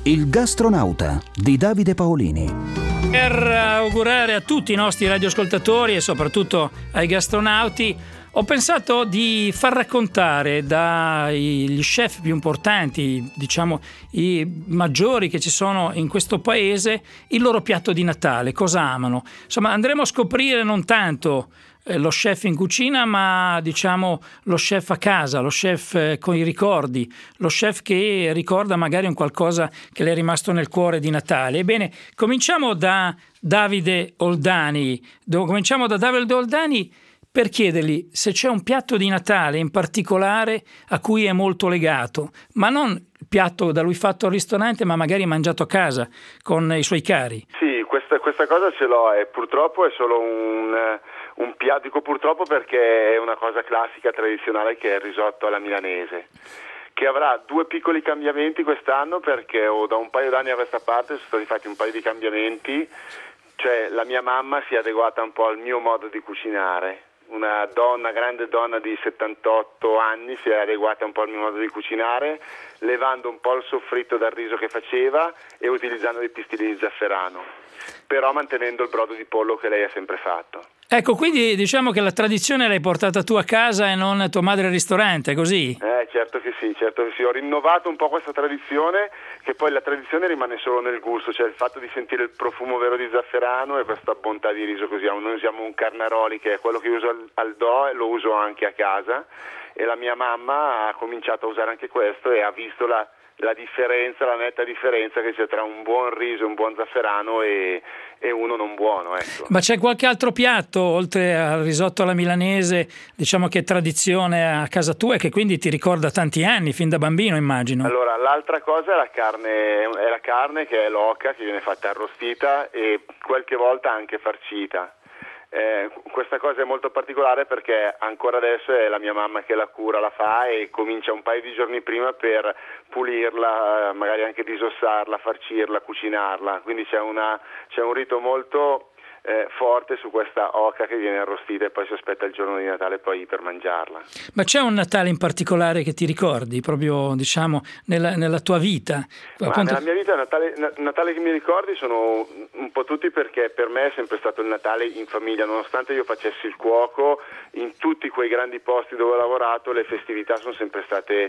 Il gastronauta di Davide Paolini. Per augurare a tutti i nostri radioascoltatori e soprattutto ai gastronauti, ho pensato di far raccontare dagli chef più importanti, diciamo i maggiori che ci sono in questo paese, il loro piatto di Natale, cosa amano. Insomma, andremo a scoprire non tanto lo chef in cucina, ma diciamo lo chef a casa, lo chef con i ricordi, lo chef che ricorda magari un qualcosa che le è rimasto nel cuore di Natale. Ebbene, cominciamo da Davide Oldani per chiedergli se c'è un piatto di Natale in particolare a cui è molto legato, ma non il piatto da lui fatto al ristorante, ma magari mangiato a casa con i suoi cari. Sì, questa cosa ce l'ho, e purtroppo è solo un piatto, dico purtroppo perché è una cosa classica, tradizionale, che è il risotto alla milanese, che avrà due piccoli cambiamenti quest'anno, perché da un paio d'anni a questa parte sono stati fatti un paio di cambiamenti, cioè la mia mamma si è adeguata un po' al mio modo di cucinare. Una grande donna di 78 anni si è adeguata un po' al mio modo di cucinare, levando un po' il soffritto dal riso che faceva e utilizzando dei pistili di zafferano, però mantenendo il brodo di pollo che lei ha sempre fatto. Ecco, quindi diciamo che la tradizione l'hai portata tu a casa e non tua madre al ristorante, così? Certo che sì. Ho rinnovato un po' questa tradizione, che poi la tradizione rimane solo nel gusto, cioè il fatto di sentire il profumo vero di zafferano e questa bontà di riso così. Noi usiamo un carnaroli che è quello che uso al do e lo uso anche a casa, e la mia mamma ha cominciato a usare anche questo e ha visto la differenza, la netta differenza che c'è tra un buon riso, un buon zafferano e uno non buono, ecco. Ma c'è qualche altro piatto, oltre al risotto alla milanese, diciamo che è tradizione a casa tua e che quindi ti ricorda tanti anni, fin da bambino immagino? Allora, l'altra cosa è la carne che è l'oca, che viene fatta arrostita e qualche volta anche farcita. Questa cosa è molto particolare perché ancora adesso è la mia mamma che la cura, la fa e comincia un paio di giorni prima per pulirla, magari anche disossarla, farcirla, cucinarla, quindi c'è un rito molto forte su questa oca che viene arrostita e poi si aspetta il giorno di Natale poi per mangiarla. Ma c'è un Natale in particolare che ti ricordi proprio, diciamo, nella tua vita? Nella mia vita Natale che mi ricordi sono un po' tutti, perché per me è sempre stato il Natale in famiglia, nonostante io facessi il cuoco in tutti quei grandi posti dove ho lavorato, le festività sono sempre state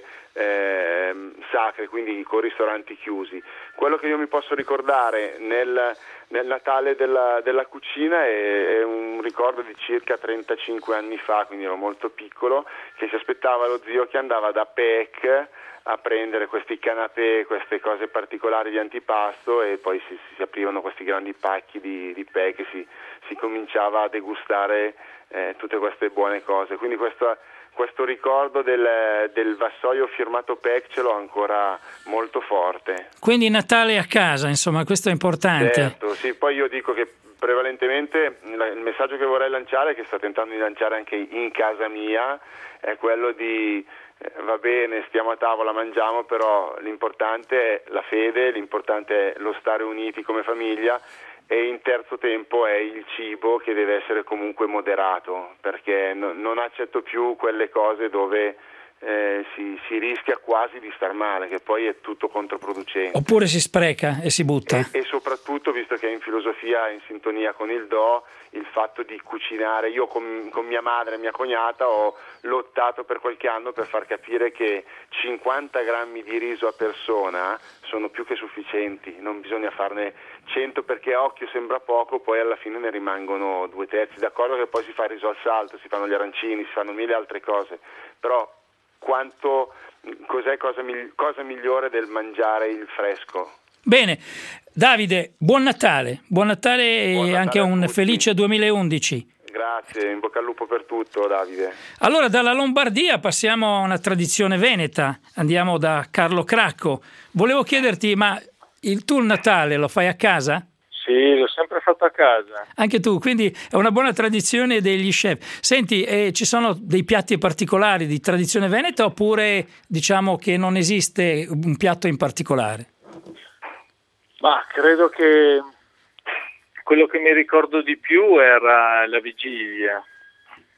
sacre, quindi con ristoranti chiusi. Quello che io mi posso ricordare nel Natale della cucina è un ricordo di circa 35 anni fa, quindi ero molto piccolo, che si aspettava lo zio che andava da PEC a prendere questi canapè, queste cose particolari di antipasto, e poi si aprivano questi grandi pacchi di PEC e si cominciava a degustare tutte queste buone cose. Quindi questo ricordo del vassoio firmato PEC ce l'ho ancora molto forte. Quindi Natale a casa, insomma, questo è importante. Certo, sì, poi io dico che prevalentemente il messaggio che vorrei lanciare, che sto tentando di lanciare anche in casa mia, è quello di va bene, stiamo a tavola, mangiamo, però l'importante è la fede, l'importante è lo stare uniti come famiglia, e in terzo tempo è il cibo, che deve essere comunque moderato, perché non accetto più quelle cose dove si rischia quasi di star male, che poi è tutto controproducente. Oppure si spreca e si butta. E soprattutto, visto che è in filosofia, in sintonia con il Do, il fatto di cucinare. Io con mia madre e mia cognata ho lottato per qualche anno per far capire che 50 grammi di riso a persona sono più che sufficienti, non bisogna farne 100, perché a occhio sembra poco, poi alla fine ne rimangono 2/3. D'accordo che poi si fa il riso al salto, si fanno gli arancini, si fanno mille altre cose, però cosa migliore del mangiare il fresco. Bene, Davide, buon Natale e anche un felice 2011. Grazie, in bocca al lupo per tutto, Davide. Allora, dalla Lombardia passiamo a una tradizione veneta, andiamo da Carlo Cracco. Volevo chiederti, ma tu il Natale lo fai a casa? Sì, l'ho sempre fatto a casa. Anche tu, quindi è una buona tradizione degli chef. Senti, ci sono dei piatti particolari di tradizione veneta, oppure diciamo che non esiste un piatto in particolare? Ma credo che quello che mi ricordo di più era la vigilia,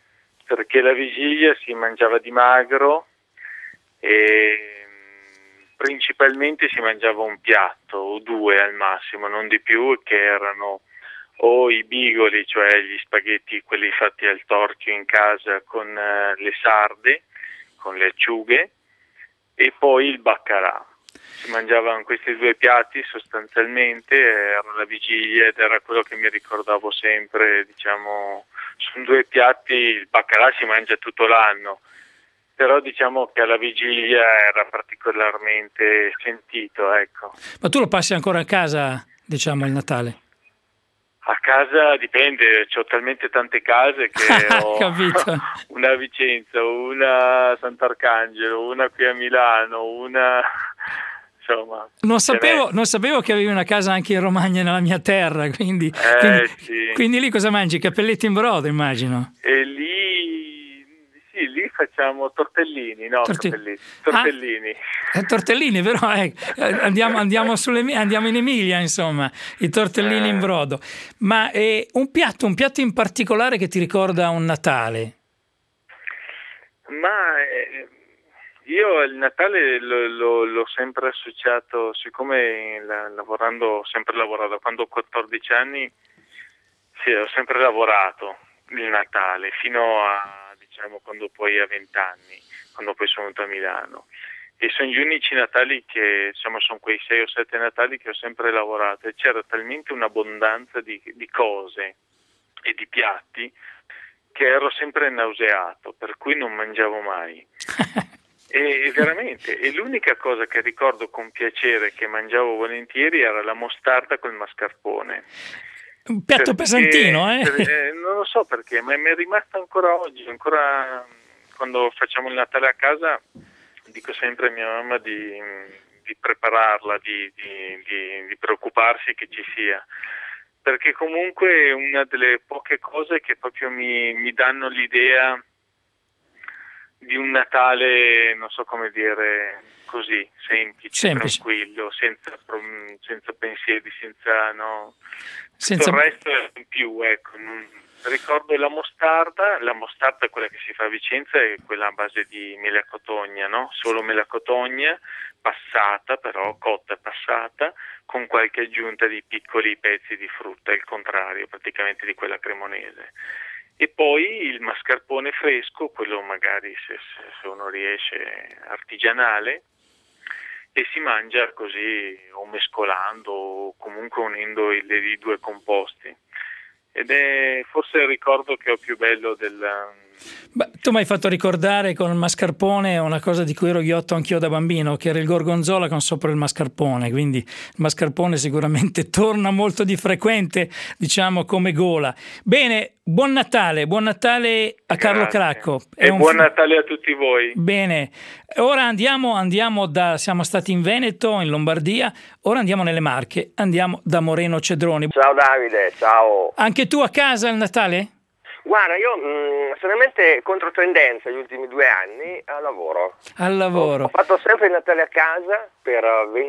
perché la vigilia si mangiava di magro e principalmente si mangiava un piatto o due al massimo, non di più, che erano o i bigoli, cioè gli spaghetti, quelli fatti al torchio in casa con le sarde, con le acciughe, e poi il baccalà. Si mangiavano questi due piatti sostanzialmente, era la vigilia ed era quello che mi ricordavo sempre, diciamo, sono due piatti, il baccalà si mangia tutto l'anno, però diciamo che alla vigilia era particolarmente sentito, ecco. Ma tu lo passi ancora a casa, diciamo, il Natale? A casa dipende, c'ho talmente tante case che ho Capito. una a Vicenza, una a Sant'Arcangelo, una qui a Milano, una... insomma... Non sapevo che avevi una casa anche in Romagna, nella mia terra, quindi sì. Quindi lì cosa mangi? Capelletti in brodo, immagino. E lì facciamo tortellini, no? Tortellini. Tortellini, però andiamo in Emilia, insomma, i tortellini in brodo. Ma un piatto in particolare che ti ricorda un Natale? Ma io il Natale l'ho sempre associato, siccome ho sempre lavorato, quando ho 14 anni ho sempre lavorato il Natale, fino a diciamo quando poi a 20 anni, quando poi sono venuto a Milano. E sono gli unici Natali che, insomma, sono quei 6 o 7 Natali che ho sempre lavorato, e c'era talmente un'abbondanza di cose e di piatti che ero sempre nauseato, per cui non mangiavo mai. E veramente, e l'unica cosa che ricordo con piacere che mangiavo volentieri era la mostarda col mascarpone. Un piatto pesantino, non lo so perché, ma mi è rimasta ancora oggi, ancora quando facciamo il Natale a casa, dico sempre a mia mamma di prepararla, di preoccuparsi che ci sia, perché comunque è una delle poche cose che proprio mi danno l'idea di un Natale, non so come dire, così, semplice. Tranquillo, senza pensieri, tutto il resto è in più, ecco. Ricordo la mostarda è quella che si fa a Vicenza, è quella a base di mela cotogna, no? Solo mela cotogna, passata però, cotta e passata, con qualche aggiunta di piccoli pezzi di frutta, il contrario praticamente di quella cremonese. E poi il mascarpone fresco, quello magari se uno riesce artigianale, e si mangia così o mescolando o comunque unendo i due composti. Ed è forse il ricordo che ho più bello Beh, tu mi hai fatto ricordare con il mascarpone una cosa di cui ero ghiotto anch'io da bambino, che era il gorgonzola con sopra il mascarpone, quindi il mascarpone sicuramente torna molto di frequente, diciamo, come gola. Bene, buon Natale a Carlo Cracco. E buon Natale a tutti voi. Bene, ora andiamo siamo stati in Veneto, in Lombardia, ora andiamo nelle Marche, andiamo da Moreno Cedroni. Ciao Davide, ciao. Anche tu a casa il Natale? Guarda, io sono veramente contro tendenza gli ultimi 2 anni al lavoro. Ho fatto sempre il Natale a casa per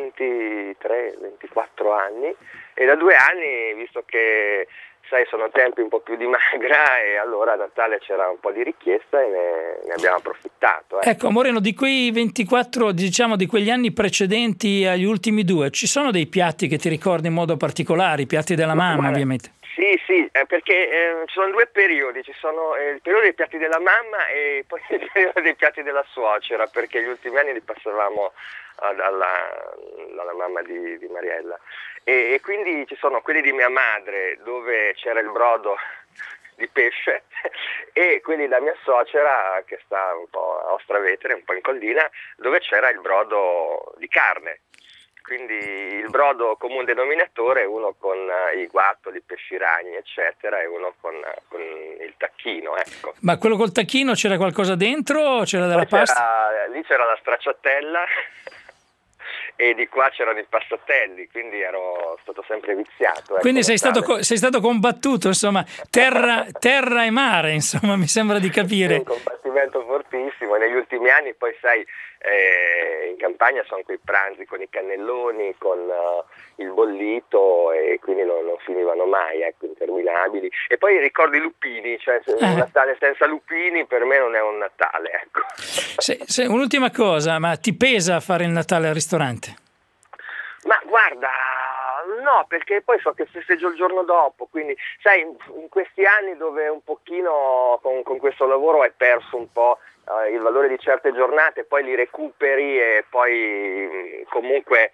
23-24 anni e da 2 anni, visto che sai sono tempi un po' più di magra, e allora a Natale c'era un po' di richiesta e ne abbiamo approfittato. Ecco Moreno, di quei 24, diciamo di quegli anni precedenti agli ultimi 2, ci sono dei piatti che ti ricordi in modo particolare, i piatti della mamma ovviamente? Sì, perché ci sono 2 periodi, ci sono il periodo dei piatti della mamma e poi il periodo dei piatti della suocera, perché gli ultimi anni li passavamo alla mamma di Mariella, e quindi ci sono quelli di mia madre dove c'era il brodo di pesce e quelli da mia suocera che sta un po' a Ostravetere, un po' in collina, dove c'era il brodo di carne. Quindi il brodo comune denominatore, uno con i guattoli, i pesci ragni, eccetera, e uno con il tacchino, ecco. Ma quello col tacchino c'era qualcosa dentro o c'era della pasta? Lì c'era la stracciatella e di qua c'erano i passatelli, quindi ero stato sempre viziato. Ecco, quindi sei stato combattuto, insomma, terra e mare, insomma, mi sembra di capire. Sì, un combattimento fortissimo. Negli ultimi anni poi sai, in campagna sono quei pranzi con i cannelloni, con il bollito, e quindi non finivano mai, ecco, interminabili. E poi ricordo i lupini, cioè un Natale senza lupini per me non è un Natale, ecco. Un'ultima cosa, ma ti pesa fare il Natale al ristorante? Ma guarda, no, perché poi so che festeggio il giorno dopo, quindi sai, in questi anni dove un pochino con questo lavoro hai perso un po' il valore di certe giornate, poi li recuperi e poi comunque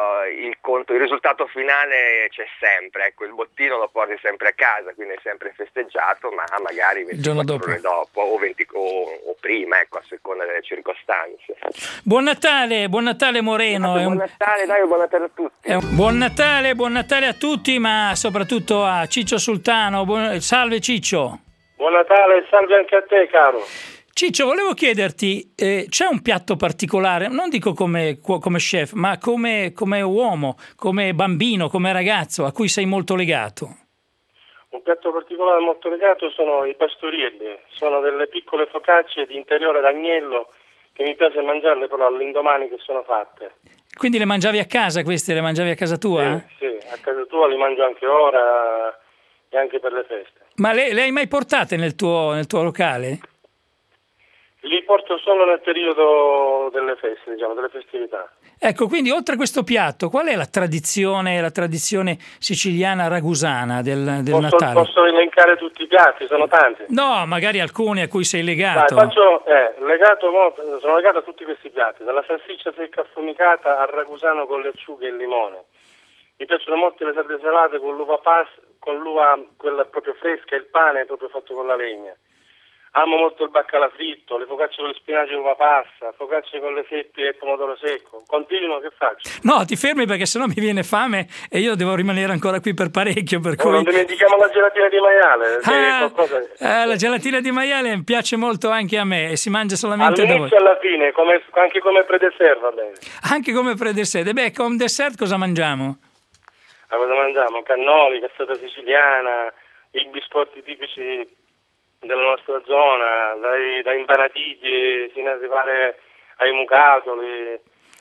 il risultato finale c'è sempre, ecco, il bottino lo porti sempre a casa, quindi è sempre festeggiato, ma magari 24 ore dopo o prima, ecco, a seconda delle circostanze. Buon Natale Moreno. Buon Natale, dai, buon Natale a tutti. Buon Natale a tutti, ma soprattutto a Ciccio Sultano. Salve Ciccio. Buon Natale, salve anche a te, caro. Ciccio, volevo chiederti, c'è un piatto particolare, non dico come chef, ma come uomo, come bambino, come ragazzo, a cui sei molto legato? Un piatto particolare molto legato sono i pastorielli, sono delle piccole focacce di interiore d'agnello che mi piace mangiarle però all'indomani che sono fatte. Quindi le mangiavi a casa queste, le mangiavi a casa tua? Sì, a casa tua li mangio anche ora e anche per le feste. Ma le hai mai portate nel tuo locale? Li porto solo nel periodo delle feste, diciamo, delle festività. Ecco, quindi oltre a questo piatto, qual è la tradizione siciliana ragusana del Natale? Posso elencare tutti i piatti, sono tanti. No, magari alcuni a cui sei legato. Dai, sono legato a tutti questi piatti, dalla salsiccia secca affumicata al ragusano con le acciughe e il limone. Mi piacciono molto le sarde salate con l'uva quella proprio fresca, e il pane proprio fatto con la legna. Amo molto il baccalà fritto, le focacce con le spinaci e uva passa, focacce con le seppie e il pomodoro secco. Continuo, che faccio? No, ti fermi perché sennò mi viene fame e io devo rimanere ancora qui per parecchio. Non dimentichiamo la gelatina di maiale. La gelatina di maiale piace molto anche a me e si mangia solamente da voi. All'inizio e alla fine, anche come pre-dessert va bene. Anche come pre-dessert. Beh, come dessert cosa mangiamo? Cosa mangiamo? Cannoli, cassata siciliana, i biscotti tipici della nostra zona, dai impanatigli fino ad arrivare ai mucatoli,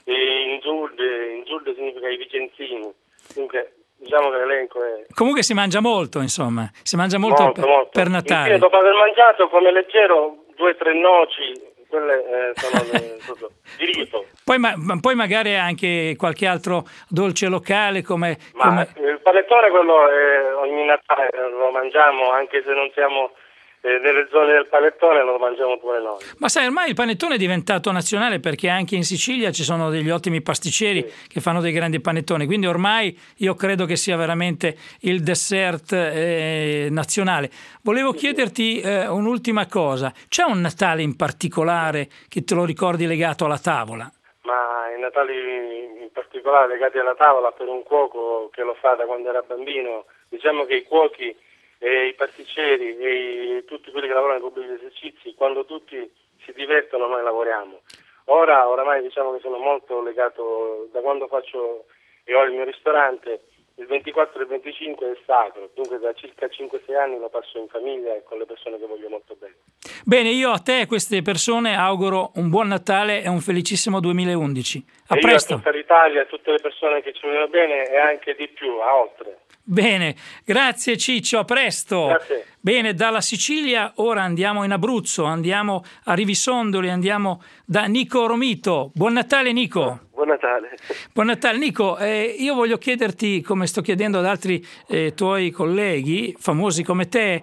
inzulde significa i vicenzini. Comunque diciamo che l'elenco è... Comunque si mangia molto, insomma, si mangia molto. Per Natale. Infine, dopo aver mangiato, come leggero, 2 o 3 noci, quelle sono diritto. Poi magari anche qualche altro dolce locale come... Il panettone, quello ogni Natale lo mangiamo, anche se non siamo... nelle zone del panettone lo mangiamo pure noi. Ma sai, ormai il panettone è diventato nazionale perché anche in Sicilia ci sono degli ottimi pasticceri che fanno dei grandi panettoni, quindi ormai io credo che sia veramente il dessert nazionale. Volevo chiederti un'ultima cosa, c'è un Natale in particolare che te lo ricordi legato alla tavola? Ma i Natali in particolare legati alla tavola per un cuoco che lo fa da quando era bambino, diciamo che i cuochi e i pasticceri e tutti quelli che lavorano nei pubblici esercizi, quando tutti si divertono noi lavoriamo. Oramai diciamo che sono molto legato, da quando faccio e ho il mio ristorante, il 24 e il 25 è sacro, dunque da circa 5-6 anni lo passo in famiglia e con le persone che voglio molto bene. Bene, io a te e a queste persone auguro un buon Natale e un felicissimo 2011. A presto. Io a tutta l'Italia, a tutte le persone che ci vogliono bene e anche di più, a oltre. Bene, grazie Ciccio, a presto. Grazie. Bene, dalla Sicilia ora andiamo in Abruzzo, andiamo a Rivisondoli, andiamo da Nico Romito. Buon Natale Nico. Buon Natale. Buon Natale Nico, io voglio chiederti, come sto chiedendo ad altri tuoi colleghi famosi come te,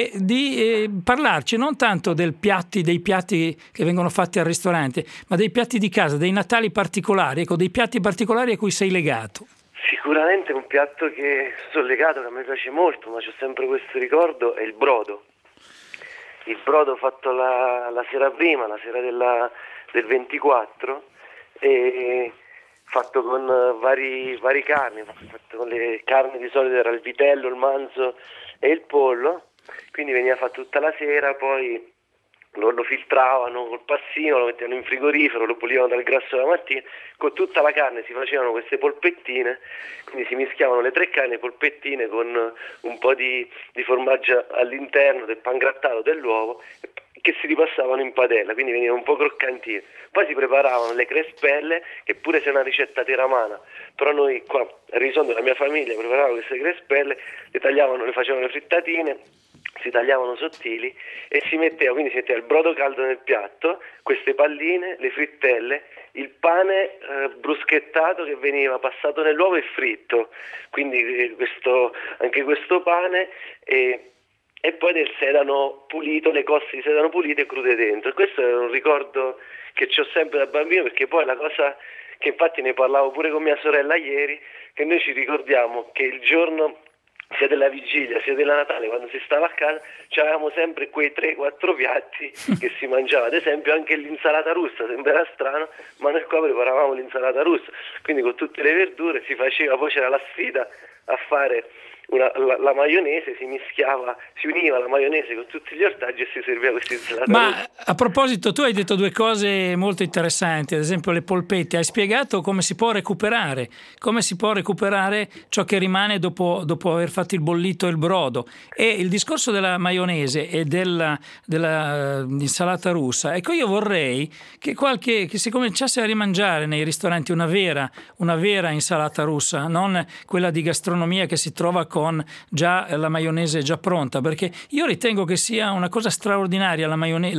di parlarci non tanto dei piatti che vengono fatti al ristorante, ma dei piatti di casa, dei Natali particolari, ecco, dei piatti particolari a cui sei legato. Sicuramente un piatto che sono legato, che a me piace molto, ma c'ho sempre questo ricordo, è il brodo. Il brodo fatto la sera prima, la sera del 24, e fatto con vari carni, fatto con le carni di solito era il vitello, il manzo e il pollo, quindi veniva fatto tutta la sera, poi lo filtravano col passino, lo mettevano in frigorifero, lo pulivano dal grasso della mattina, con tutta la carne si facevano queste polpettine, quindi si mischiavano le 3 carni, polpettine con un po' di formaggio all'interno, del pangrattato, dell'uovo, che si ripassavano in padella, quindi venivano un po' croccantine. Poi si preparavano le crespelle, che pure se è una ricetta teramana, però noi qua a Risondo, la mia famiglia, preparavamo queste crespelle, le facevano le frittatine, si tagliavano sottili e si metteva il brodo caldo nel piatto, queste palline, le frittelle, il pane bruschettato che veniva passato nell'uovo e fritto, quindi anche questo pane e poi del sedano pulito, le coste di sedano pulite e crude dentro. Questo è un ricordo che ho sempre da bambino, perché poi la cosa che infatti ne parlavo pure con mia sorella ieri, che noi ci ricordiamo che il giorno sia della vigilia sia della Natale, quando si stava a casa, avevamo sempre quei 3-4 piatti che si mangiava. Ad esempio anche l'insalata russa, sembrerà strano, ma noi qua preparavamo l'insalata russa, quindi con tutte le verdure si faceva, poi c'era la sfida a fare la maionese, si univa la maionese con tutti gli ortaggi e si serviva questa insalata russa. Ma a proposito, tu hai detto due cose molto interessanti, ad esempio le polpette. Hai spiegato come si può recuperare ciò che rimane dopo aver fatto il bollito e il brodo, e il discorso della maionese e della insalata russa. Ecco, io vorrei che si cominciasse a rimangiare nei ristoranti una vera insalata russa, non quella di gastronomia che si trova con già la maionese già pronta, perché io ritengo che sia una cosa straordinaria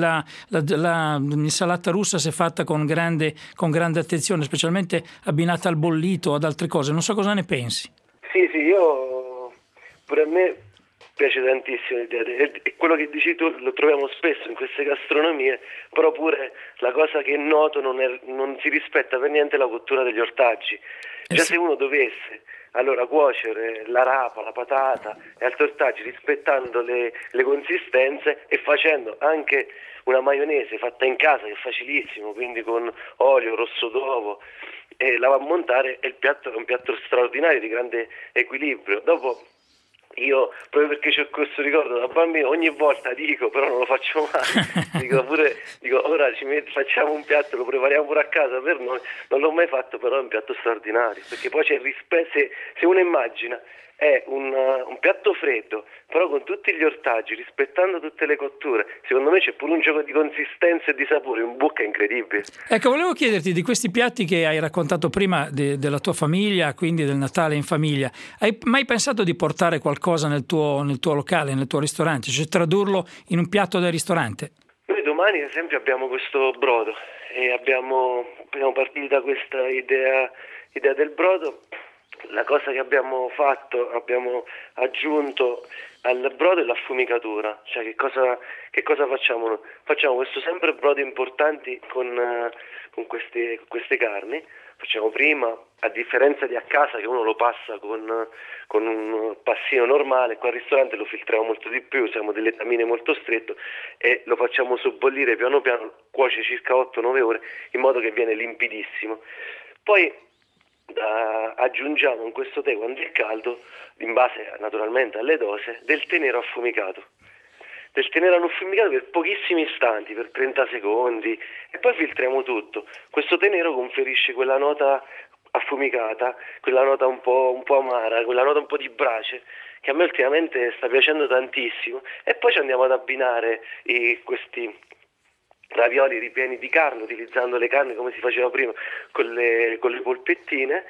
l'insalata russa, se fatta con grande attenzione, specialmente abbinata al bollito o ad altre cose. Non so cosa ne pensi. Sì, pure a me piace tantissimo l'idea, e quello che dici tu lo troviamo spesso in queste gastronomie, però pure la cosa che noto non si rispetta per niente la cottura degli ortaggi. Già se uno dovesse cuocere la rapa, la patata e altri ortaggi rispettando le consistenze e facendo anche una maionese fatta in casa, che è facilissimo, quindi con olio, rosso d'uovo, e la va a montare, e il piatto è un piatto straordinario di grande equilibrio. Dopo io, proprio perché c'ho questo ricordo da bambino, ogni volta dico, però non lo faccio mai, dico ora facciamo un piatto, lo prepariamo pure a casa per noi. Non l'ho mai fatto, però è un piatto straordinario, perché poi c'è il rispetto. Se uno immagina è un piatto freddo, però con tutti gli ortaggi, rispettando tutte le cotture, secondo me c'è pure un gioco di consistenza e di sapore in bocca incredibile. Ecco, volevo chiederti di questi piatti che hai raccontato prima della tua famiglia, quindi del Natale in famiglia. Hai mai pensato di portare qualcosa nel tuo locale, nel tuo ristorante, cioè tradurlo in un piatto del ristorante? Noi domani, ad esempio, abbiamo questo brodo e abbiamo partito da questa idea del brodo. La cosa che abbiamo fatto, abbiamo aggiunto al brodo è l'affumicatura, cioè che cosa facciamo? Facciamo questo sempre brodo importanti con queste carni. Facciamo prima, a differenza di a casa che uno lo passa con un passino normale, qua al ristorante lo filtriamo molto di più, usiamo delle tamine molto stretto e lo facciamo sobbollire piano piano, cuoce circa 8-9 ore in modo che viene limpidissimo. Poi aggiungiamo in questo tè, quando è caldo, in base naturalmente alle dose, del tè nero affumicato. Del tè nero affumicato per pochissimi istanti, per 30 secondi, e poi filtriamo tutto. Questo tè nero conferisce quella nota affumicata, quella nota un po' amara, quella nota un po' di brace, che a me ultimamente sta piacendo tantissimo. E poi ci andiamo ad abbinare questi ravioli ripieni di carne, utilizzando le carni come si faceva prima con le polpettine,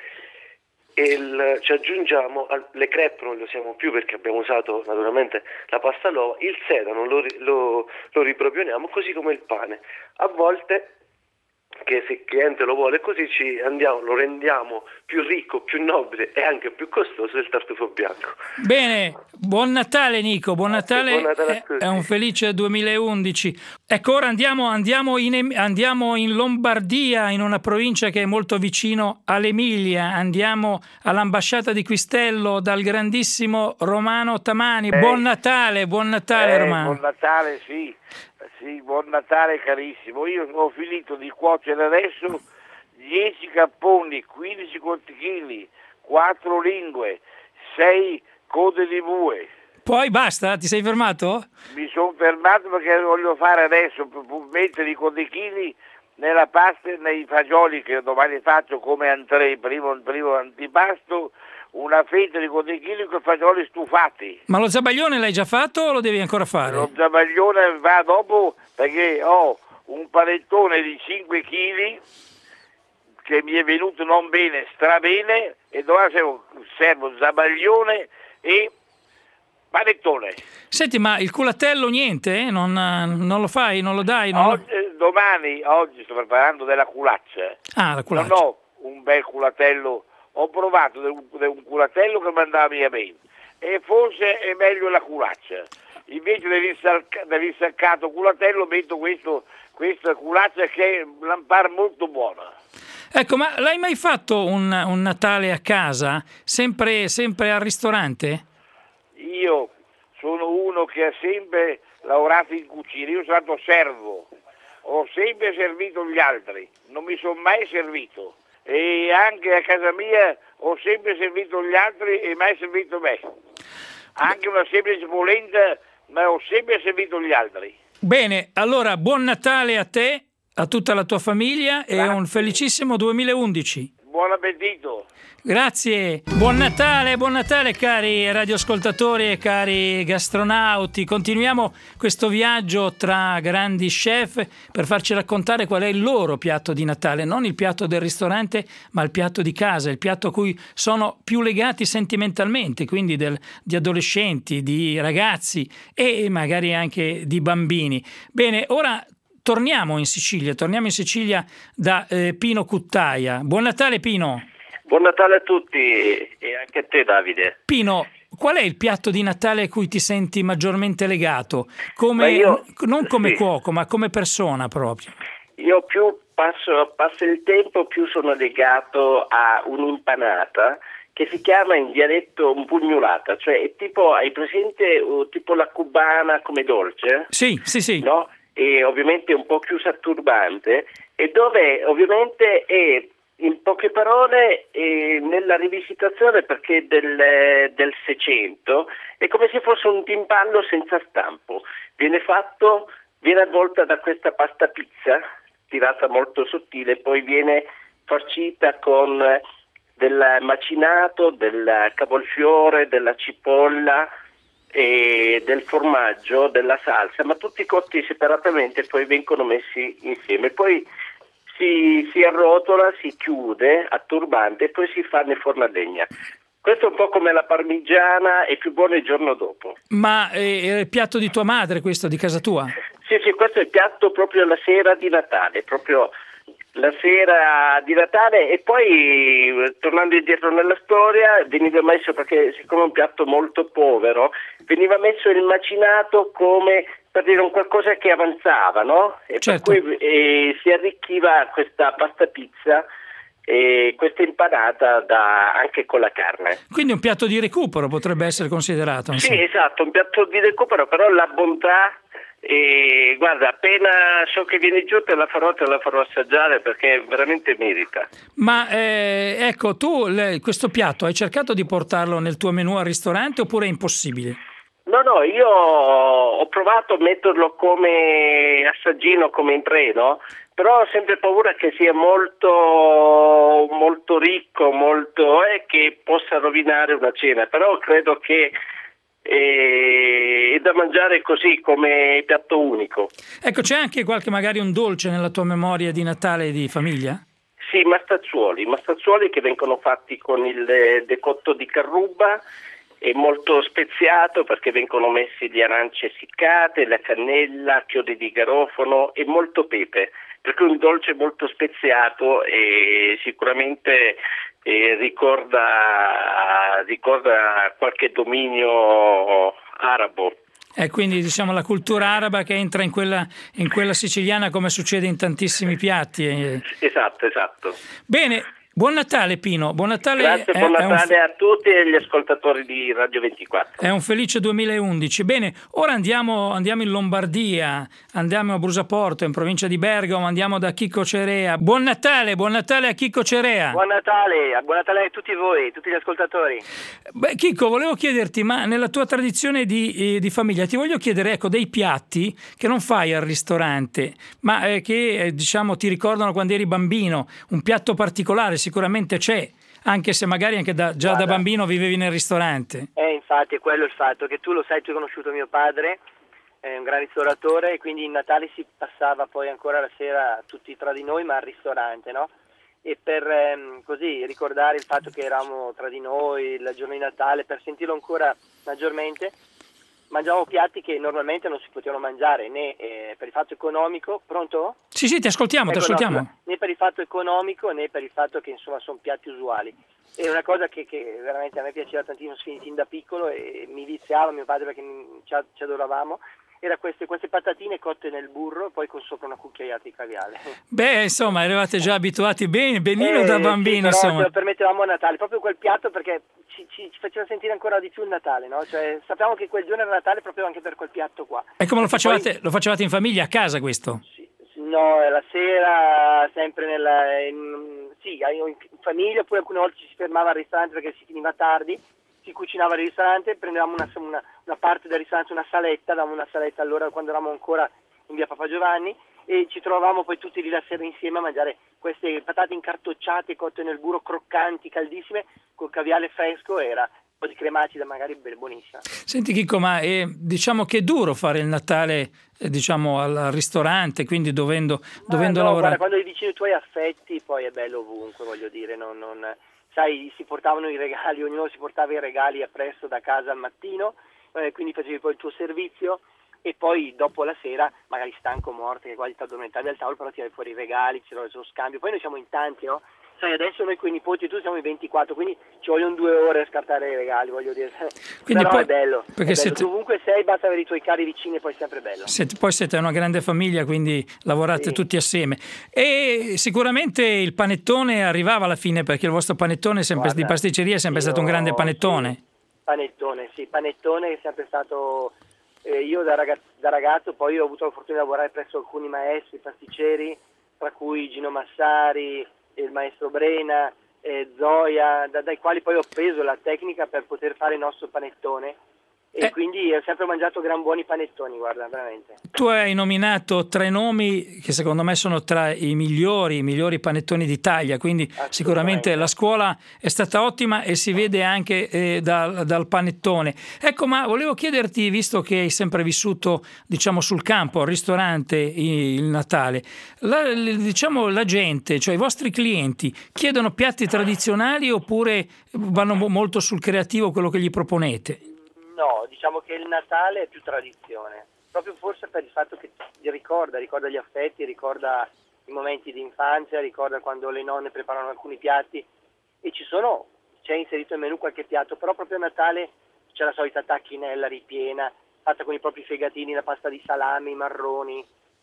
e ci aggiungiamo le crepe, non le usiamo più perché abbiamo usato naturalmente la pasta all'uovo, il sedano lo riproponiamo, così come il pane. A volte, che se il cliente lo vuole così, lo rendiamo più ricco, più nobile e anche più costoso del tartufo bianco. Bene, buon Natale Nico, buon Natale, buon Natale a tutti. È un felice 2011. Ecco, ora andiamo in Lombardia, in una provincia che è molto vicino all'Emilia, andiamo all'ambasciata di Quistello dal grandissimo Romano Tamani. Buon Natale Romano. Buon Natale, sì, buon Natale carissimo. Io ho finito di cuocere adesso 10 capponi, 15 cotechini, 4 lingue, 6 code di bue. Poi basta? Ti sei fermato? Mi sono fermato perché voglio fare adesso, mettere i cotechini nella pasta e nei fagioli che domani faccio come entrée, primo antipasto, una fetta di cotechini con fagioli stufati. Ma lo zabaglione l'hai già fatto o lo devi ancora fare? Lo zabaglione va dopo perché ho un panettone di 5 kg che mi è venuto non bene, strabene, e dove servo zabaglione e panettone. Senti, ma il culatello niente? Non lo fai? Non lo dai? Oggi sto preparando della culaccia. Ah, la culaccia. Non ho un bel culatello, ho provato un culatello che mi andava via bene, e forse è meglio la culaccia. Invece dell'insaccato culatello metto questa culaccia che pare molto buona. Ecco, ma l'hai mai fatto un Natale a casa? Sempre al ristorante? Io sono uno che ha sempre lavorato in cucina, io sono stato servo, ho sempre servito gli altri, non mi sono mai servito, e anche a casa mia ho sempre servito gli altri e mai servito me. Anche una semplice polenta, ma ho sempre servito gli altri. Bene, allora buon Natale a te, a tutta la tua famiglia. Grazie. E un felicissimo 2011. Buon appetito. Grazie, buon Natale cari radioascoltatori e cari gastronauti. Continuiamo questo viaggio tra grandi chef per farci raccontare qual è il loro piatto di Natale, non il piatto del ristorante ma il piatto di casa, il piatto a cui sono più legati sentimentalmente, quindi di adolescenti, di ragazzi e magari anche di bambini. Bene, ora torniamo in Sicilia da Pino Cuttaia. Buon Natale Pino. Buon Natale a tutti e anche a te Davide. Pino, qual è il piatto di Natale a cui ti senti maggiormente legato? Non come cuoco, ma come persona proprio. Io più passo il tempo, più sono legato a un'impanata che si chiama in dialetto impugnolata, cioè è tipo, hai presente tipo la cubana come dolce? Sì. No? E ovviamente un po' chiusa turbante, e dove ovviamente è, in poche parole, nella rivisitazione, perché del 600, è come se fosse un timpano senza stampo. Viene avvolta da questa pasta pizza, tirata molto sottile, poi viene farcita con del macinato, del cavolfiore, della cipolla e del formaggio, della salsa, ma tutti cotti separatamente, poi vengono messi insieme. Poi si arrotola, si chiude a turbante e poi si fa nel forno a legna. Questo è un po' come la parmigiana, è più buono il giorno dopo. Ma è il piatto di tua madre questo, di casa tua? Sì, questo è il piatto proprio la sera di Natale, proprio la sera di Natale. E poi, tornando indietro nella storia, veniva messo, perché siccome è un piatto molto povero, veniva messo il macinato come per dire un qualcosa che avanzava, no? E certo. Per cui si arricchiva questa pasta pizza e questa impanata anche con la carne. Quindi un piatto di recupero potrebbe essere considerato. Sì, esatto, un piatto di recupero, però la bontà, guarda, appena so che viene giù te la farò assaggiare, perché veramente merita. Ma ecco, tu questo piatto hai cercato di portarlo nel tuo menù al ristorante oppure è impossibile? No, io ho provato a metterlo come assaggino, come in treno, però ho sempre paura che sia molto molto ricco, che possa rovinare una cena, però credo che è da mangiare così, come piatto unico. Ecco, c'è anche magari un dolce nella tua memoria di Natale di famiglia? Sì, mastazzuoli che vengono fatti con il decotto di carruba, è molto speziato perché vengono messi di arance essiccate, la cannella, chiodi di garofano e molto pepe, per cui un dolce molto speziato e sicuramente ricorda qualche dominio arabo. E quindi diciamo la cultura araba che entra in quella siciliana, come succede in tantissimi piatti. Esatto. Bene. Buon Natale Pino, buon Natale. Grazie, buon Natale a tutti e agli ascoltatori di Radio 24. È un felice 2011. Bene, ora andiamo in Lombardia, andiamo a Brusaporto, in provincia di Bergamo, andiamo da Chicco Cerea. Buon Natale a Chicco Cerea. Buon Natale a tutti voi, tutti gli ascoltatori. Beh, Chicco, volevo chiederti, ma nella tua tradizione di famiglia, ti voglio chiedere, dei piatti che non fai al ristorante, ma che diciamo ti ricordano quando eri bambino, un piatto particolare. Sicuramente c'è, anche se magari anche già da bambino vivevi nel ristorante. Infatti è quello il fatto, che tu lo sai, tu hai conosciuto mio padre, è un gran ristoratore, e quindi in Natale si passava poi ancora la sera tutti tra di noi, ma al ristorante, no? E per così ricordare il fatto che eravamo tra di noi il giorno di Natale, per sentirlo ancora maggiormente, mangiavamo piatti che normalmente non si potevano mangiare, né per il fatto economico. Pronto? Sì, ti ascoltiamo, ti ascoltiamo. No, né per il fatto economico, né per il fatto che insomma sono piatti usuali. È una cosa che veramente a me piaceva tantissimo fin da piccolo, e mi viziava mio padre perché ci adoravamo. Era queste patatine cotte nel burro e poi con sopra una cucchiaiata di caviale. Beh, insomma, eravate già abituati benino da bambino, sì, però insomma. ce lo permettevamo a Natale, proprio quel piatto, perché ci faceva sentire ancora di più il Natale, no? Cioè, sappiamo che quel giorno era Natale proprio anche per quel piatto qua. E come lo facevate? Lo facevate in famiglia, a casa questo? Sì, no, la sera, sempre in famiglia, oppure alcune volte ci si fermava al ristorante perché si finiva tardi. Si cucinava al ristorante, prendevamo una parte del ristorante, una saletta, davamo una saletta allora quando eravamo ancora in via Papa Giovanni, e ci trovavamo poi tutti lì la sera insieme a mangiare queste patate incartocciate cotte nel burro, croccanti, caldissime, col caviale fresco, era un po' di crema acida, magari buonissima. Senti Chicco, ma diciamo che è duro fare il Natale diciamo al ristorante, quindi dovendo lavorare. Guarda, quando hai vicino i tuoi affetti poi è bello ovunque, voglio dire, non sai, si portavano i regali, ognuno si portava i regali appresso da casa al mattino, quindi facevi poi il tuo servizio, e poi dopo la sera, magari stanco, morto, che quasi ti addormentavi al tavolo, però tiravi fuori i regali, c'era il suo scambio. Poi noi siamo in tanti, no? Sai, adesso noi con i nipoti e tu siamo in 24, quindi ci vogliono 2 ore a scartare i regali, voglio dire. Quindi però poi, è bello, perché siete... Dovunque sei, basta avere i tuoi cari vicini e poi è sempre bello. Poi siete una grande famiglia, quindi lavorate tutti assieme. E sicuramente il panettone arrivava alla fine, perché il vostro panettone di pasticceria è sempre stato un grande panettone. Sì, panettone è sempre stato... io da ragazzo poi ho avuto la fortuna di lavorare presso alcuni maestri pasticceri, tra cui Gino Massari, il maestro Brena, Zoia, dai quali poi ho preso la tecnica per poter fare il nostro panettone, e quindi ho sempre mangiato gran buoni panettoni, guarda, veramente. Tu hai nominato 3 nomi che secondo me sono tra i migliori panettoni d'Italia, quindi sicuramente la scuola è stata ottima e si vede anche dal panettone. Ecco, ma volevo chiederti, visto che hai sempre vissuto diciamo sul campo, al ristorante, il Natale, la gente, cioè i vostri clienti, chiedono piatti tradizionali oppure vanno molto sul creativo, quello che gli proponete? No, diciamo che il Natale è più tradizione, proprio forse per il fatto che ricorda gli affetti, ricorda i momenti di infanzia, ricorda quando le nonne preparano alcuni piatti, e c'è inserito nel menù qualche piatto, però proprio a Natale c'è la solita tacchinella ripiena, fatta con i propri fegatini, la pasta di salame, i marroni,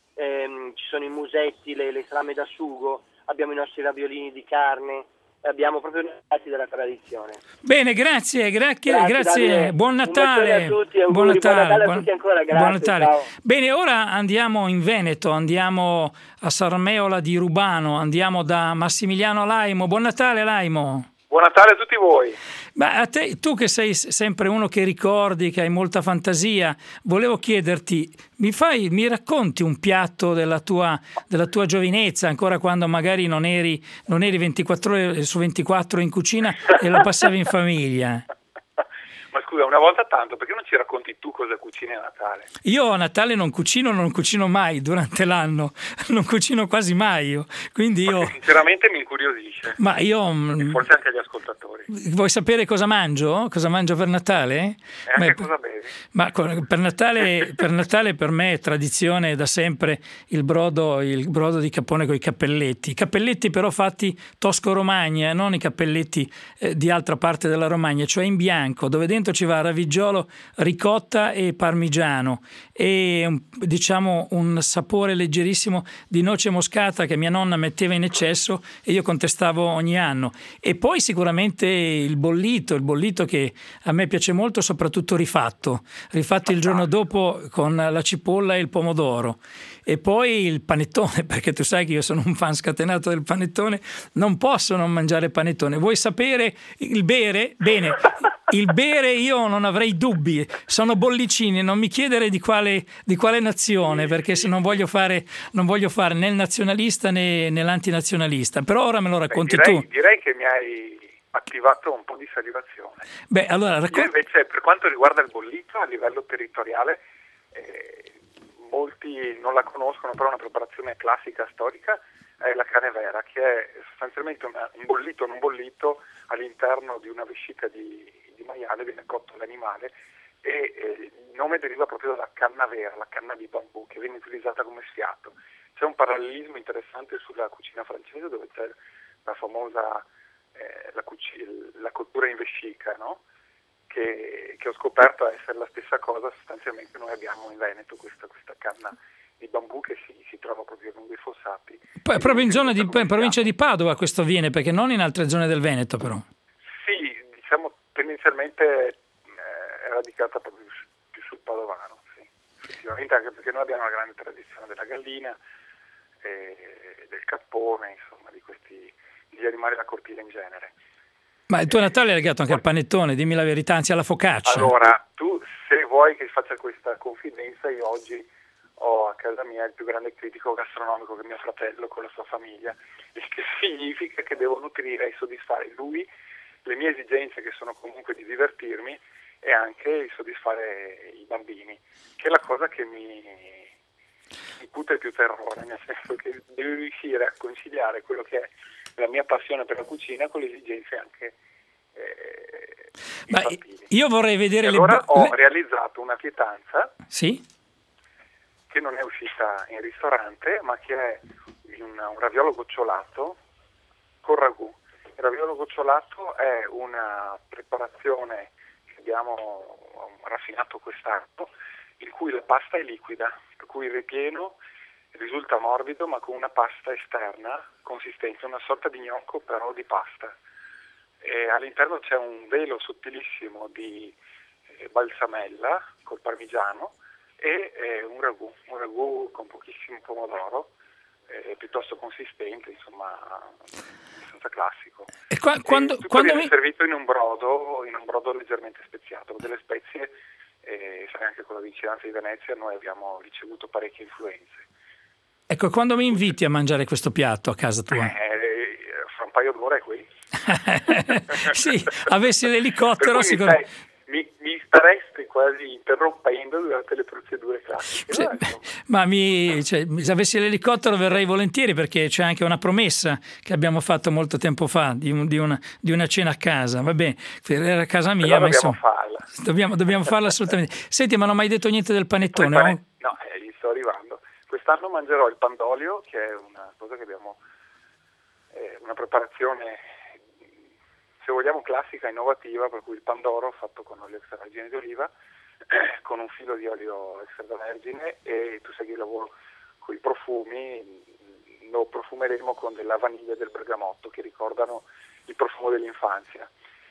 ci sono i musetti, le salame da sugo, abbiamo i nostri raviolini di carne. Abbiamo proprio i piatti della tradizione. Bene, grazie. Buon Natale. A tutti, buon Natale a tutti ancora, grazie. Buon Natale. Ciao. Bene, ora andiamo in Veneto, andiamo a Sarmeola di Rubano, andiamo da Massimiliano Laimo. Buon Natale Laimo. Buon Natale a tutti voi. Ma a te, tu che sei sempre uno che ricordi, che hai molta fantasia, volevo chiederti, mi racconti un piatto della tua giovinezza, ancora quando magari non eri 24 ore su 24 in cucina e lo passavi in famiglia? Ma scusa, una volta tanto, perché non ci racconti tu cosa cucini a Natale? Io a Natale non cucino mai durante l'anno, non cucino quasi mai io, quindi sinceramente mi incuriosisce. Ma io... E forse anche gli ascoltatori. Vuoi sapere cosa mangio? Cosa mangio per Natale? E anche cosa bevi? Ma per Natale per me è tradizione da sempre il brodo di capone con i cappelletti. I cappelletti però fatti Tosco-Romagna, non i cappelletti di altra parte della Romagna, cioè in bianco, dove dentro ci va raviggiolo, ricotta e parmigiano, e diciamo un sapore leggerissimo di noce moscata che mia nonna metteva in eccesso e io contestavo ogni anno. E poi sicuramente il bollito che a me piace molto, soprattutto rifatto il giorno dopo con la cipolla e il pomodoro. E poi il panettone, perché tu sai che io sono un fan scatenato del panettone, non posso non mangiare panettone. Vuoi sapere il bere? Bene, il bere io non avrei dubbi, sono bollicini, non mi chiedere di quale nazione, perché se non voglio fare né il nazionalista né l'antinazionalista, però ora me lo racconti tu. Direi che mi hai attivato un po' di salivazione. Beh, allora Io invece, per quanto riguarda il bollito a livello territoriale, molti non la conoscono, però una preparazione classica storica è la carne vera, che è sostanzialmente un bollito non bollito all'interno di una vescica di maiale, viene cotto l'animale, e il nome deriva proprio dalla canna vera, la canna di bambù, che viene utilizzata come sfiato. C'è un parallelismo interessante sulla cucina francese, dove c'è la famosa la cottura in vescica, no? Che ho scoperto essere la stessa cosa. Sostanzialmente noi abbiamo in Veneto questa canna di bambù che si trova proprio lungo i fossati. Poi proprio in zona di provincia di Padova questo avviene, perché non in altre zone del Veneto però. Sì, diciamo tendenzialmente è radicata proprio più sul padovano, sì. Effettivamente, anche perché noi abbiamo una grande tradizione della gallina, del cappone, insomma, degli animali da cortile in genere. Ma il tuo Natale è legato anche al panettone, dimmi la verità, anzi alla focaccia. Allora, tu se vuoi che faccia questa confidenza, io oggi ho a casa mia il più grande critico gastronomico che è mio fratello con la sua famiglia, il che significa che devo nutrire e soddisfare lui le mie esigenze, che sono comunque di divertirmi, e anche di soddisfare i bambini, che è la cosa che mi incute più terrore, nel senso che devo riuscire a conciliare quello che è la mia passione per la cucina con le esigenze anche infantili. Io vorrei vedere allora ho realizzato una pietanza, sì? che non è uscita in ristorante, ma che è un raviolo gocciolato con ragù. Il raviolo gocciolato è una preparazione che abbiamo raffinato quest'anno, in cui la pasta è liquida, per cui il ripieno risulta morbido, ma con una pasta esterna consistente, una sorta di gnocco però di pasta. E all'interno c'è un velo sottilissimo di balsamella col parmigiano e un ragù con pochissimo pomodoro, piuttosto consistente, insomma, abbastanza classico. E quando viene servito in un brodo leggermente speziato, con delle spezie, sai, anche con la vicinanza di Venezia noi abbiamo ricevuto parecchie influenze. Ecco, quando mi inviti a mangiare questo piatto a casa tua? Fra un paio d'ore è qui. Sì, avessi l'elicottero sicuramente. Mi staresti quasi interrompendo durante le procedure classiche. Sì, ma se avessi l'elicottero verrei volentieri, perché c'è anche una promessa che abbiamo fatto molto tempo fa di una cena a casa. Va bene, era a casa mia, ma insomma, dobbiamo farla assolutamente. Senti, ma non ho mai detto niente del panettone? No, gli sto arrivando. Quest'anno mangerò il pandolio, che è una cosa che abbiamo, una preparazione, se vogliamo, classica, innovativa, per cui il pandoro fatto con olio extravergine di oliva, con un filo di olio extravergine, e tu sai che lavoro con i profumi, lo profumeremo con della vaniglia e del bergamotto, che ricordano il profumo dell'infanzia.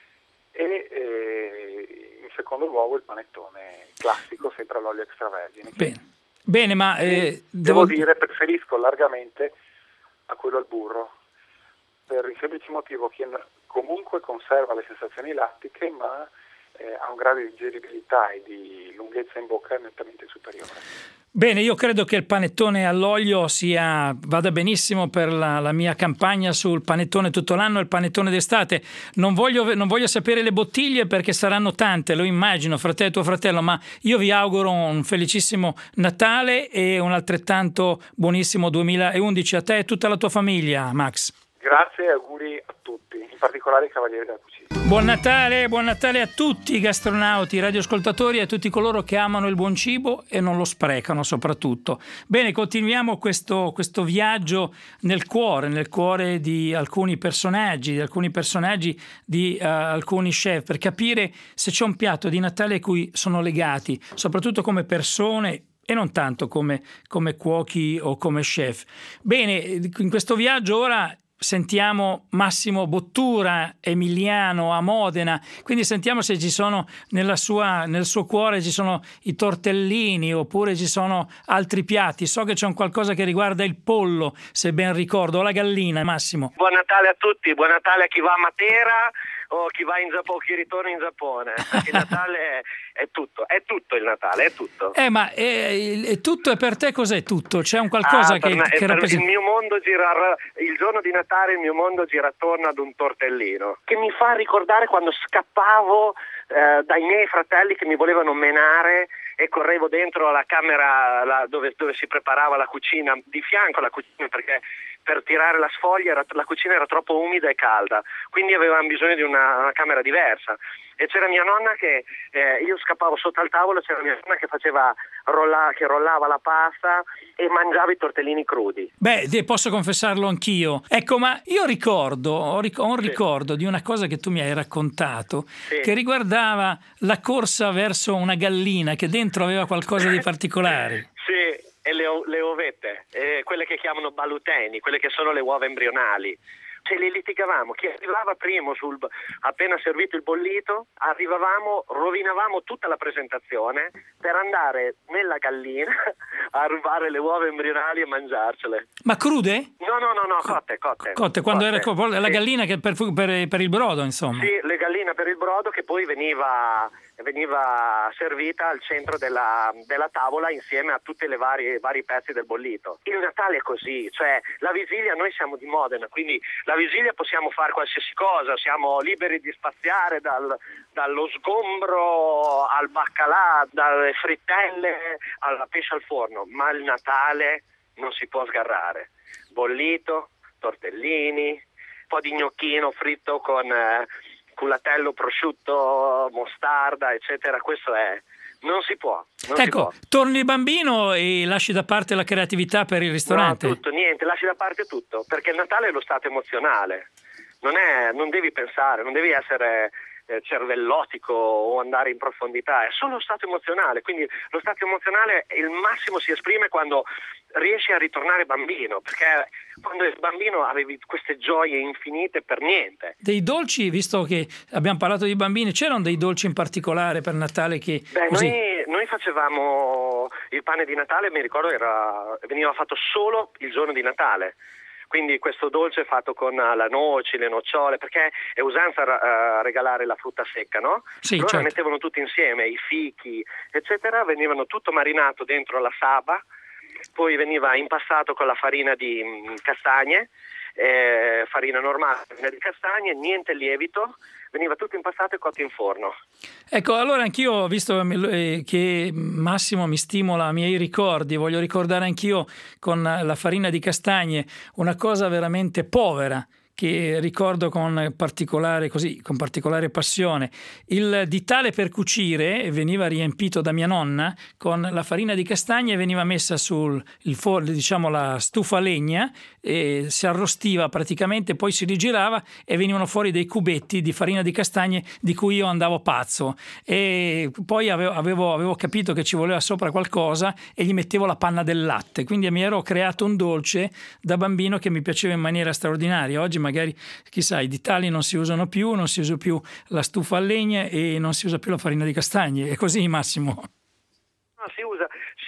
E in secondo luogo il panettone classico, sempre all'olio extravergine. Bene, ma devo dire, preferisco largamente a quello al burro, per il semplice motivo che comunque conserva le sensazioni lattiche, ma ha un grado di digeribilità e di lunghezza in bocca nettamente superiore. Bene, io credo che il panettone all'olio vada benissimo per la mia campagna sul panettone tutto l'anno e il panettone d'estate. Non voglio sapere le bottiglie, perché saranno tante, lo immagino, fra te e tuo fratello, ma io vi auguro un felicissimo Natale e un altrettanto buonissimo 2011 a te e tutta la tua famiglia, Max. Grazie e auguri a tutti, in particolare ai cavalieri della cucina. Buon Natale a tutti i gastronauti, radioascoltatori e a tutti coloro che amano il buon cibo e non lo sprecano soprattutto. Bene, continuiamo questo viaggio nel cuore di alcuni personaggi, di alcuni chef, per capire se c'è un piatto di Natale a cui sono legati, soprattutto come persone e non tanto come cuochi o come chef. Bene, in questo viaggio ora sentiamo Massimo Bottura, emiliano a Modena, quindi sentiamo se ci sono nel suo cuore ci sono i tortellini oppure ci sono altri piatti. So che c'è un qualcosa che riguarda il pollo, se ben ricordo, o la gallina. Massimo. Buon Natale a tutti, buon Natale a chi va a Matera, o chi va in Giappone o chi ritorna in Giappone. Perché il Natale è tutto il Natale, è tutto. Ma è tutto, e per te cos'è tutto? C'è un qualcosa che rappresenta... Il mio mondo gira, il giorno di Natale il mio mondo gira attorno ad un tortellino, che mi fa ricordare quando scappavo dai miei fratelli che mi volevano menare e correvo dentro la camera dove si preparava la cucina, di fianco alla cucina, perché per tirare la sfoglia la cucina era troppo umida e calda, quindi avevamo bisogno di una camera diversa, e c'era mia nonna che io scappavo sotto al tavolo, c'era mia nonna che che rollava la pasta e mangiava i tortellini crudi. Posso confessarlo anch'io. Ecco, ma io ho un ricordo di una cosa che tu mi hai raccontato, che riguardava la corsa verso una gallina che dentro aveva qualcosa di particolare. Sì, e le ovette, quelle che chiamano baluteni, quelle che sono le uova embrionali. Ce le litigavamo, chi arrivava primo appena servito il bollito, rovinavamo tutta la presentazione per andare nella gallina a rubare le uova embrionali e mangiarcele. Ma crude? No, cotte. Cotte, quando era la gallina che per il brodo, insomma. Sì, le galline per il brodo, che poi veniva servita al centro della tavola insieme a tutti i vari pezzi del bollito. Il Natale è così, cioè la vigilia, noi siamo di Modena, quindi la vigilia possiamo fare qualsiasi cosa, siamo liberi di spaziare dallo sgombro al baccalà, dalle frittelle alla pesce al forno, ma il Natale non si può sgarrare. Bollito, tortellini, un po' di gnocchino fritto con culatello, prosciutto, mostarda, eccetera. Questo è, non si può. Torni bambino e lasci da parte la creatività per il ristorante? No, niente, lasci da parte tutto, perché il Natale è lo stato emozionale, non devi pensare, non devi essere cervellotico o andare in profondità, è solo lo stato emozionale, quindi lo stato emozionale il massimo si esprime quando riesci a ritornare bambino, perché quando eri bambino avevi queste gioie infinite per niente. Dei dolci, visto che abbiamo parlato di bambini, c'erano dei dolci in particolare per Natale che così... Noi facevamo il pane di Natale, mi ricordo veniva fatto solo il giorno di Natale. Quindi questo dolce fatto con la noci, le nocciole, perché è usanza regalare la frutta secca, no? Sì, allora certo. Mettevano tutti insieme, i fichi, eccetera, venivano tutto marinato dentro la saba, poi veniva impastato con la farina di castagne, farina normale, farina di castagne, niente lievito, veniva tutto impastato e cotto in forno. Ecco, allora anch'io, visto che Massimo mi stimola a miei ricordi, voglio ricordare anch'io con la farina di castagne una cosa veramente povera che ricordo con particolare passione. Il ditale per cucire veniva riempito da mia nonna con la farina di castagne e veniva messa sul la stufa a legna, e si arrostiva praticamente, poi si rigirava e venivano fuori dei cubetti di farina di castagne di cui io andavo pazzo, e poi avevo capito che ci voleva sopra qualcosa e gli mettevo la panna del latte, quindi mi ero creato un dolce da bambino che mi piaceva in maniera straordinaria. Oggi magari, chissà, i ditali non si usano più, non si usa più la stufa a legna e non si usa più la farina di castagne. È così, Massimo? No, si usa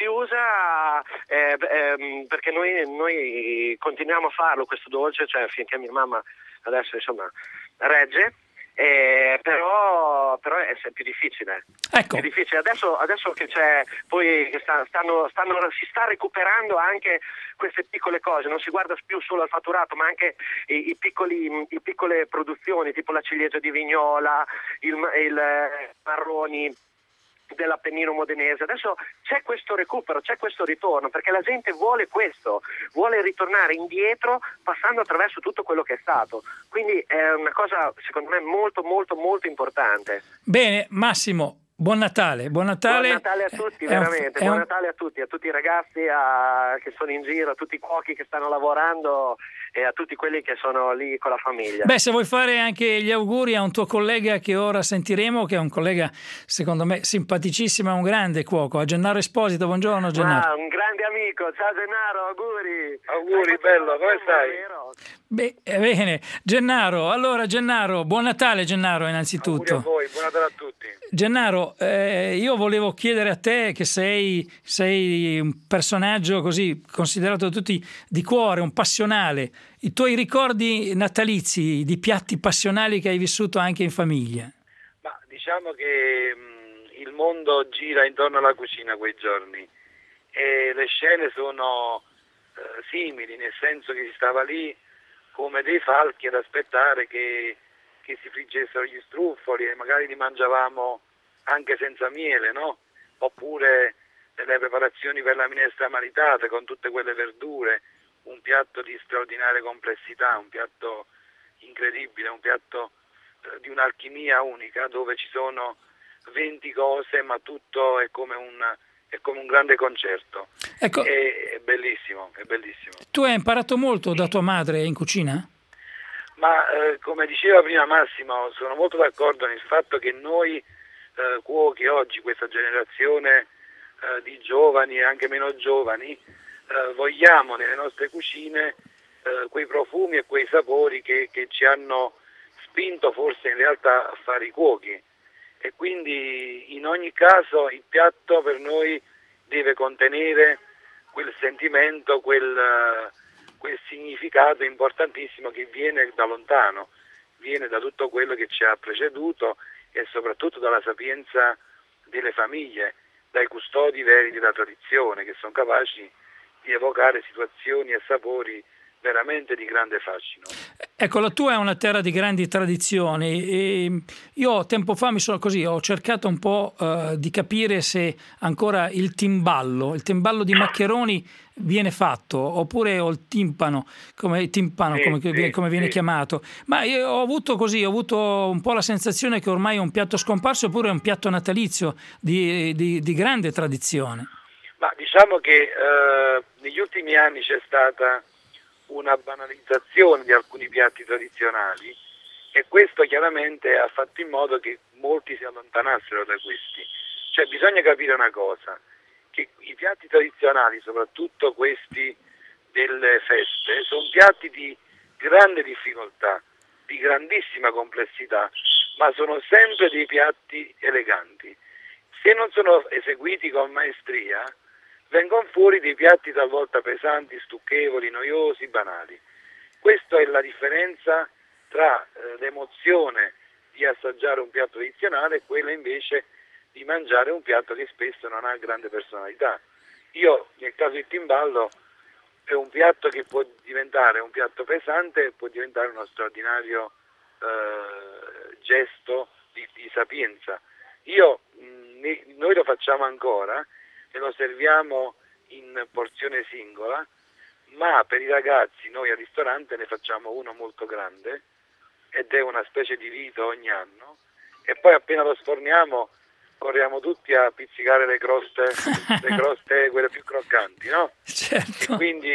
perché noi continuiamo a farlo questo dolce, cioè finché mia mamma adesso insomma regge. Però è più difficile. Ecco. È difficile. Adesso che c'è poi che si sta recuperando anche queste piccole cose, non si guarda più solo al fatturato, ma anche i piccole produzioni, tipo la ciliegia di Vignola, il marroni dell'Appennino modenese. Adesso c'è questo recupero, c'è questo ritorno, perché la gente vuole questo, vuole ritornare indietro passando attraverso tutto quello che è stato. Quindi è una cosa secondo me molto molto molto importante. Bene, Massimo, buon Natale. Buon Natale a tutti, veramente. Buon Natale a tutti i ragazzi che sono in giro, a tutti i cuochi che stanno lavorando e a tutti quelli che sono lì con la famiglia. Se vuoi fare anche gli auguri a un tuo collega che ora sentiremo, che è un collega secondo me simpaticissimo, è un grande cuoco, a Gennaro Esposito. Buongiorno Gennaro. Un grande amico, ciao Gennaro, auguri. Auguri, bello, come stai? Bene, Gennaro, buon Natale Gennaro innanzitutto. Auguri a voi, buon Natale a tutti. Gennaro, io volevo chiedere a te, che sei un personaggio così considerato da tutti di cuore, un passionale, i tuoi ricordi natalizi di piatti passionali che hai vissuto anche in famiglia. Ma diciamo che il mondo gira intorno alla cucina quei giorni e le scene sono simili, nel senso che si stava lì come dei falchi ad aspettare che si friggessero gli struffoli e magari li mangiavamo anche senza miele, no? Oppure delle preparazioni per la minestra maritata con tutte quelle verdure, un piatto di straordinaria complessità, un piatto incredibile, un piatto di un'alchimia unica dove ci sono 20 cose ma tutto è come un grande concerto. Ecco, è bellissimo, è bellissimo. Tu hai imparato molto da tua madre in cucina? Ma come diceva prima Massimo, sono molto d'accordo nel fatto che noi cuochi oggi, questa generazione di giovani e anche meno giovani, vogliamo nelle nostre cucine quei profumi e quei sapori che ci hanno spinto forse in realtà a fare i cuochi, e quindi in ogni caso il piatto per noi deve contenere quel sentimento, quel significato importantissimo che viene da lontano, viene da tutto quello che ci ha preceduto e soprattutto dalla sapienza delle famiglie, dai custodi veri della tradizione, che sono capaci di evocare situazioni e sapori veramente di grande fascino. Ecco, la tua è una terra di grandi tradizioni e io tempo fa ho cercato un po' di capire se ancora il timballo di maccheroni viene fatto, oppure il timpano come viene chiamato, ma io ho avuto un po' la sensazione che ormai è un piatto scomparso, oppure è un piatto natalizio di grande tradizione. Ma diciamo che negli ultimi anni c'è stata una banalizzazione di alcuni piatti tradizionali e questo chiaramente ha fatto in modo che molti si allontanassero da questi. Cioè bisogna capire una cosa, che i piatti tradizionali, soprattutto questi delle feste, sono piatti di grande difficoltà, di grandissima complessità, ma sono sempre dei piatti eleganti. Se non sono eseguiti con maestria, vengono fuori dei piatti talvolta pesanti, stucchevoli, noiosi, banali. Questa è la differenza tra l'emozione di assaggiare un piatto tradizionale e quella invece di mangiare un piatto che spesso non ha grande personalità. Io, nel caso del timballo, è un piatto che può diventare un piatto pesante e può diventare uno straordinario gesto di sapienza. Noi lo facciamo ancora e lo serviamo in porzione singola, ma per i ragazzi noi al ristorante ne facciamo uno molto grande ed è una specie di rito ogni anno, e poi appena lo sforniamo corriamo tutti a pizzicare le croste quelle più croccanti, no? Certo.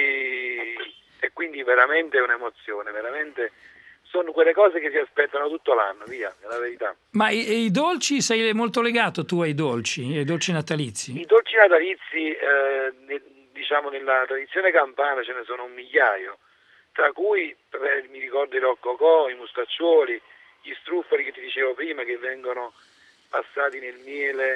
E quindi veramente è un'emozione, veramente sono quelle cose che si aspettano tutto l'anno, via, è la verità. Ma i dolci, sei molto legato tu ai dolci natalizi? I dolci natalizi, diciamo nella tradizione campana ce ne sono un migliaio, tra cui mi ricordo i roccocò, i mustacciuoli, gli struffoli che ti dicevo prima, che vengono passati nel miele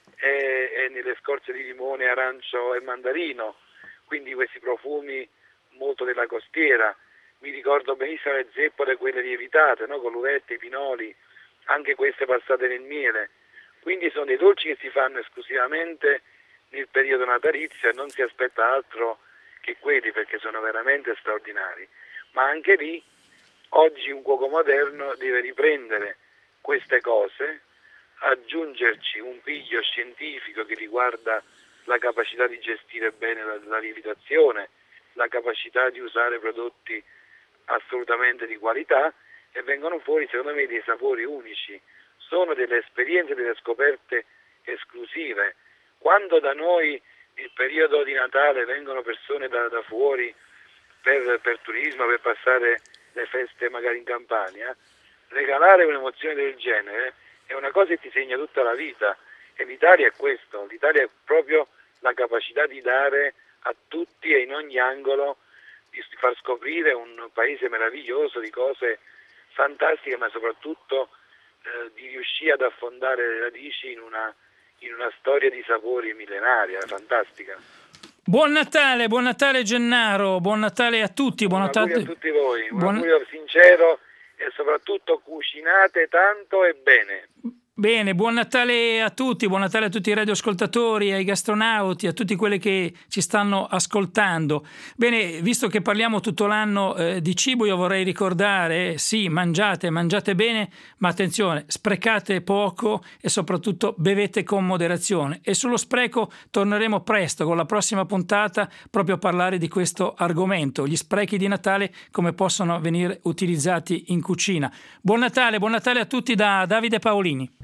e nelle scorze di limone, arancio e mandarino, quindi questi profumi molto della costiera. Mi ricordo benissimo le zeppole, quelle lievitate, no? Con l'uvetta, i pinoli, anche queste passate nel miele. Quindi sono dei dolci che si fanno esclusivamente nel periodo natalizio e non si aspetta altro che quelli, perché sono veramente straordinari. Ma anche lì oggi un cuoco moderno deve riprendere queste cose, aggiungerci un piglio scientifico che riguarda la capacità di gestire bene la lievitazione, la capacità di usare prodotti assolutamente di qualità, e vengono fuori secondo me dei sapori unici, sono delle esperienze, delle scoperte esclusive. Quando da noi il periodo di Natale vengono persone da fuori per turismo, per passare le feste magari in Campania, regalare un'emozione del genere è una cosa che ti segna tutta la vita, e l'Italia è questo, l'Italia è proprio la capacità di dare a tutti e in ogni angolo, di far scoprire un paese meraviglioso di cose fantastiche, ma soprattutto di riuscire ad affondare le radici in una storia di sapori millenaria, fantastica. Buon Natale Gennaro, buon Natale a tutti, buon Natale a tutti voi, un augurio sincero e soprattutto cucinate tanto e bene. Bene, buon Natale a tutti i radioascoltatori, ai gastronauti, a tutti quelli che ci stanno ascoltando. Bene, visto che parliamo tutto l'anno di cibo, io vorrei ricordare, sì, mangiate bene, ma attenzione, sprecate poco e soprattutto bevete con moderazione. E sullo spreco torneremo presto con la prossima puntata proprio a parlare di questo argomento, gli sprechi di Natale, come possono venire utilizzati in cucina. Buon Natale a tutti da Davide Paolini.